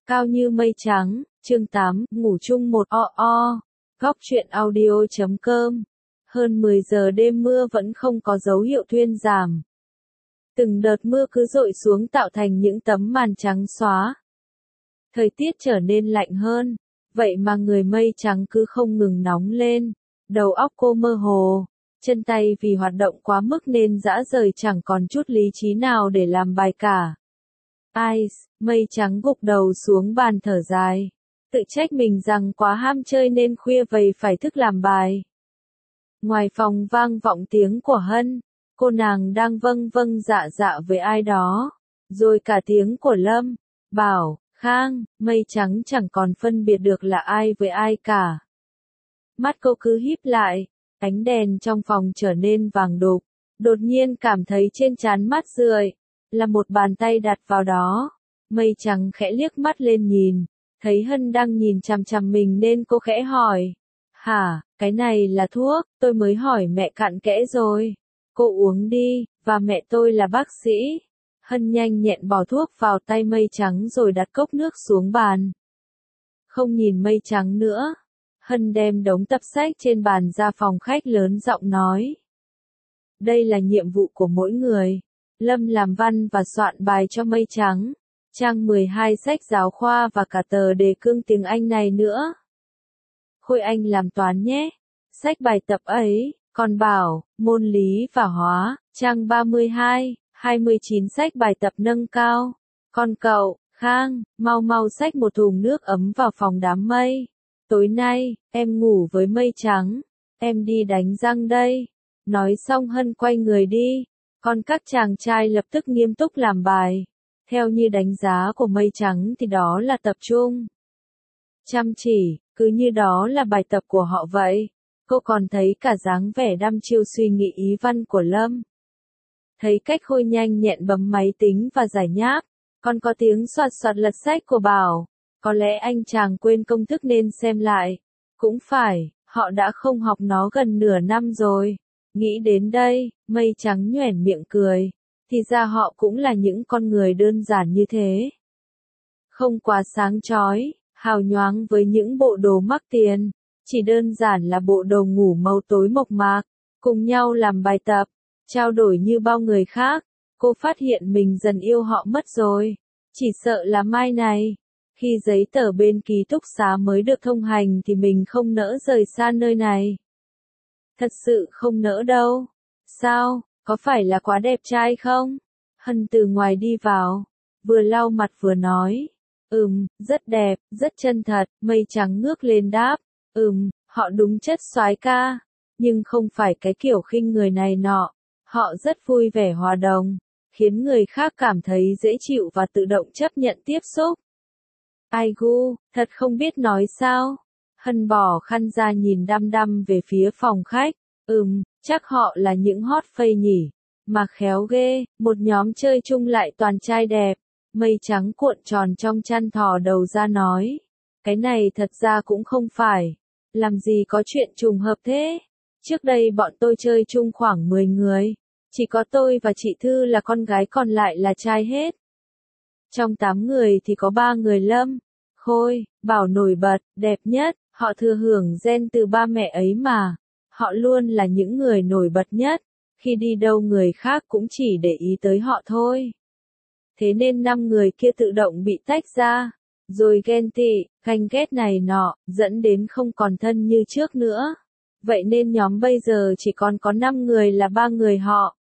Cao như mây trắng, chương 8, ngủ chung một o. Góc truyện audio.com. Hơn 10 giờ đêm mưa vẫn không có dấu hiệu thuyên giảm. Từng đợt mưa cứ dội xuống tạo thành những tấm màn trắng xóa. Thời tiết trở nên lạnh hơn, vậy mà người mây trắng cứ không ngừng nóng lên. Đầu óc cô mơ hồ, chân tay vì hoạt động quá mức nên rã rời chẳng còn chút lý trí nào để làm bài cả. Ice, mây trắng gục đầu xuống bàn thở dài. Tự trách mình rằng quá ham chơi nên khuya vầy phải thức làm bài. Ngoài phòng vang vọng tiếng của Hân, cô nàng đang vâng vâng dạ dạ với ai đó. Rồi cả tiếng của Lâm, Bảo, Khang, mây trắng chẳng còn phân biệt được là ai với ai cả. Mắt cô cứ híp lại, ánh đèn trong phòng trở nên vàng đục. Đột nhiên cảm thấy trên trán mắt rười, là một bàn tay đặt vào đó. Mây trắng khẽ liếc mắt lên nhìn, thấy Hân đang nhìn chằm chằm mình nên cô khẽ hỏi. Hả, cái này là thuốc, tôi mới hỏi mẹ cặn kẽ rồi. Cô uống đi, và mẹ tôi là bác sĩ. Hân nhanh nhẹn bỏ thuốc vào tay mây trắng rồi đặt cốc nước xuống bàn. Không nhìn mây trắng nữa, Hân đem đống tập sách trên bàn ra phòng khách lớn giọng nói. Đây là nhiệm vụ của mỗi người. Lâm làm văn và soạn bài cho mây trắng. Trang 12 sách giáo khoa và cả tờ đề cương tiếng Anh này nữa. Khôi Anh làm toán nhé. Sách bài tập ấy, còn Bảo, môn lý và hóa, trang 32, 29 sách bài tập nâng cao. Còn cậu, Khang, mau mau xách một thùng nước ấm vào phòng đám mây. Tối nay, em ngủ với mây trắng. Em đi đánh răng đây. Nói xong Hân quay người đi. Còn các chàng trai lập tức nghiêm túc làm bài. Theo như đánh giá của mây trắng thì đó là tập trung. Chăm chỉ, cứ như đó là bài tập của họ vậy. Cô còn thấy cả dáng vẻ đăm chiêu suy nghĩ ý văn của Lâm. Thấy cách Khôi nhanh nhẹn bấm máy tính và giải nháp. Còn có tiếng soạt soạt lật sách của Bảo. Có lẽ anh chàng quên công thức nên xem lại. Cũng phải, họ đã không học nó gần nửa năm rồi. Nghĩ đến đây, mây trắng nhoẻn miệng cười. Thì ra họ cũng là những con người đơn giản như thế. Không quá sáng chói, hào nhoáng với những bộ đồ mắc tiền. Chỉ đơn giản là bộ đồ ngủ màu tối mộc mạc. Cùng nhau làm bài tập, trao đổi như bao người khác. Cô phát hiện mình dần yêu họ mất rồi. Chỉ sợ là mai này, khi giấy tờ bên ký túc xá mới được thông hành thì mình không nỡ rời xa nơi này. Thật sự không nỡ đâu. Sao, có phải là quá đẹp trai không? Hân từ ngoài đi vào, vừa lau mặt vừa nói. Rất đẹp, rất chân thật, mây trắng ngước lên đáp. Họ đúng chất soái ca. Nhưng không phải cái kiểu khinh người này nọ. Họ rất vui vẻ hòa đồng, khiến người khác cảm thấy dễ chịu và tự động chấp nhận tiếp xúc. Ai gu, thật không biết nói sao. Hân bỏ khăn ra nhìn đăm đăm về phía phòng khách. Chắc họ là những hot phây nhỉ. Mà khéo ghê, một nhóm chơi chung lại toàn trai đẹp. Mây trắng cuộn tròn trong chăn thò đầu ra nói. Cái này thật ra cũng không phải. Làm gì có chuyện trùng hợp thế. Trước đây bọn tôi chơi chung khoảng 10 người. Chỉ có tôi và chị Thư là con gái còn lại là trai hết. Trong 8 người thì có 3 người Lâm, Khôi, Bảo nổi bật, đẹp nhất. Họ thừa hưởng gen từ ba mẹ ấy mà. Họ luôn là những người nổi bật nhất. Khi đi đâu người khác cũng chỉ để ý tới họ thôi. Thế nên 5 người kia tự động bị tách ra. Rồi ghen tị, ganh ghét này nọ, dẫn đến không còn thân như trước nữa. Vậy nên nhóm bây giờ chỉ còn có 5 người là 3 người họ.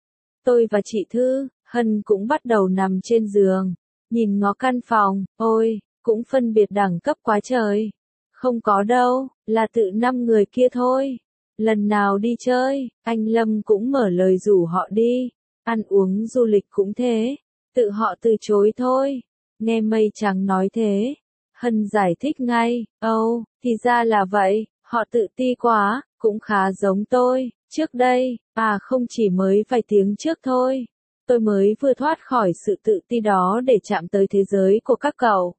Tôi và chị Thư, Hân cũng bắt đầu nằm trên giường. Nhìn ngó căn phòng, ôi, cũng phân biệt đẳng cấp quá trời. Không có đâu, là tự 5 người kia thôi. Lần nào đi chơi, anh Lâm cũng mở lời rủ họ đi. Ăn uống du lịch cũng thế. Tự họ từ chối thôi. Nghe mây trắng nói thế. Hân giải thích ngay. Thì ra là vậy. Họ tự ti quá, cũng khá giống tôi. Trước đây, không chỉ mới vài tiếng trước thôi. Tôi mới vừa thoát khỏi sự tự ti đó để chạm tới thế giới của các cậu.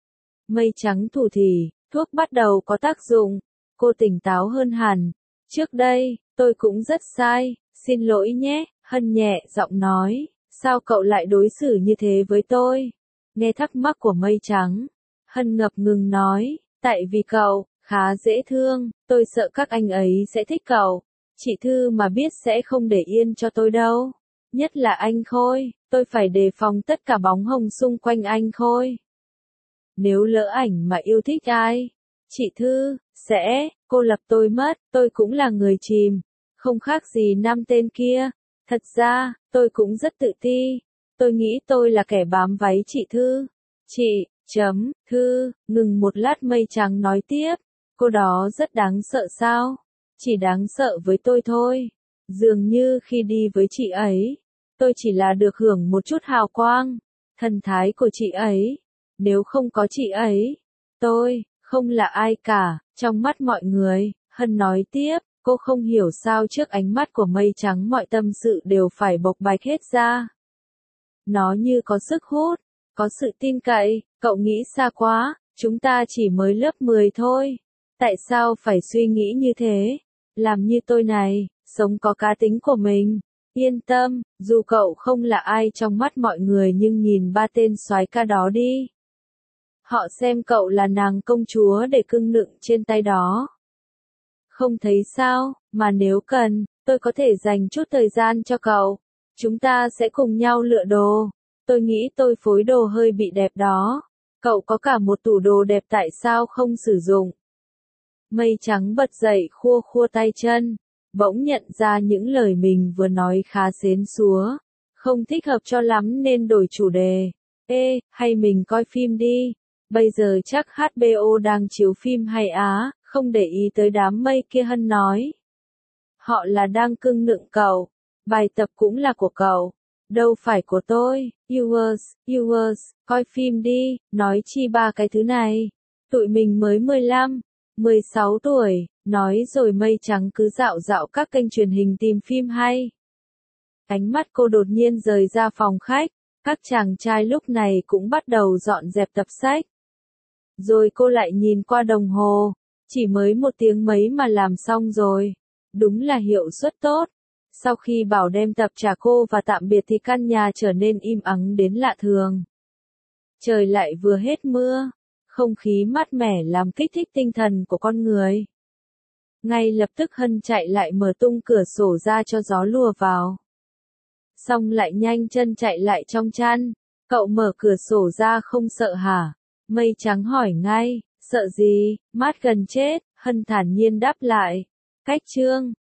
Mây trắng thủ thỉ, thuốc bắt đầu có tác dụng. Cô tỉnh táo hơn hẳn. Trước đây, tôi cũng rất sai, xin lỗi nhé, Hân nhẹ giọng nói. Sao cậu lại đối xử như thế với tôi? Nghe thắc mắc của mây trắng, Hân ngập ngừng nói, tại vì cậu, khá dễ thương, tôi sợ các anh ấy sẽ thích cậu. Chị Thư mà biết sẽ không để yên cho tôi đâu. Nhất là anh Khôi, tôi phải đề phòng tất cả bóng hồng xung quanh anh Khôi. Nếu lỡ ảnh mà yêu thích ai, chị Thư, cô lập tôi mất, tôi cũng là người chìm, không khác gì năm tên kia. Thật ra, tôi cũng rất tự ti, tôi nghĩ tôi là kẻ bám váy chị Thư. Chị, Thư, ngừng một lát mây trắng nói tiếp, cô đó rất đáng sợ sao? Chỉ đáng sợ với tôi thôi. Dường như khi đi với chị ấy, tôi chỉ là được hưởng một chút hào quang, thần thái của chị ấy. Nếu không có chị ấy, tôi không là ai cả, trong mắt mọi người. Hân nói tiếp, cô không hiểu sao trước ánh mắt của mây trắng mọi tâm sự đều phải bộc bạch hết ra. Nó như có sức hút, có sự tin cậy, cậu nghĩ xa quá, chúng ta chỉ mới lớp 10 thôi. Tại sao phải suy nghĩ như thế? Làm như tôi này, sống có cá tính của mình. Yên tâm, dù cậu không là ai trong mắt mọi người nhưng nhìn ba tên soái ca đó đi. Họ xem cậu là nàng công chúa để cưng nựng trên tay đó. Không thấy sao, mà nếu cần, tôi có thể dành chút thời gian cho cậu. Chúng ta sẽ cùng nhau lựa đồ. Tôi nghĩ tôi phối đồ hơi bị đẹp đó. Cậu có cả một tủ đồ đẹp tại sao không sử dụng? Mây trắng bật dậy khua khua tay chân. Bỗng nhận ra những lời mình vừa nói khá xến xúa. Không thích hợp cho lắm nên đổi chủ đề. Ê, hay mình coi phim đi. Bây giờ chắc HBO đang chiếu phim hay á, không để ý tới đám mây kia. Hân nói. Họ là đang cưng nựng cậu. Bài tập cũng là của cậu. Đâu phải của tôi. Yours, coi phim đi, nói chi ba cái thứ này. Tụi mình mới 15, 16 tuổi, nói rồi mây trắng cứ dạo dạo các kênh truyền hình tìm phim hay. Ánh mắt cô đột nhiên rời ra phòng khách, các chàng trai lúc này cũng bắt đầu dọn dẹp tập sách. Rồi cô lại nhìn qua đồng hồ, chỉ mới 1 tiếng mấy mà làm xong rồi. Đúng là hiệu suất tốt. Sau khi bảo đem tập trả cô và tạm biệt thì căn nhà trở nên im ắng đến lạ thường. Trời lại vừa hết mưa, không khí mát mẻ làm kích thích tinh thần của con người. Ngay lập tức Hân chạy lại mở tung cửa sổ ra cho gió lùa vào. Xong lại nhanh chân chạy lại trong chăn. Cậu mở cửa sổ ra không sợ hả? Mây trắng hỏi ngay, sợ gì, mát gần chết, Hân thản nhiên đáp lại. Cách chương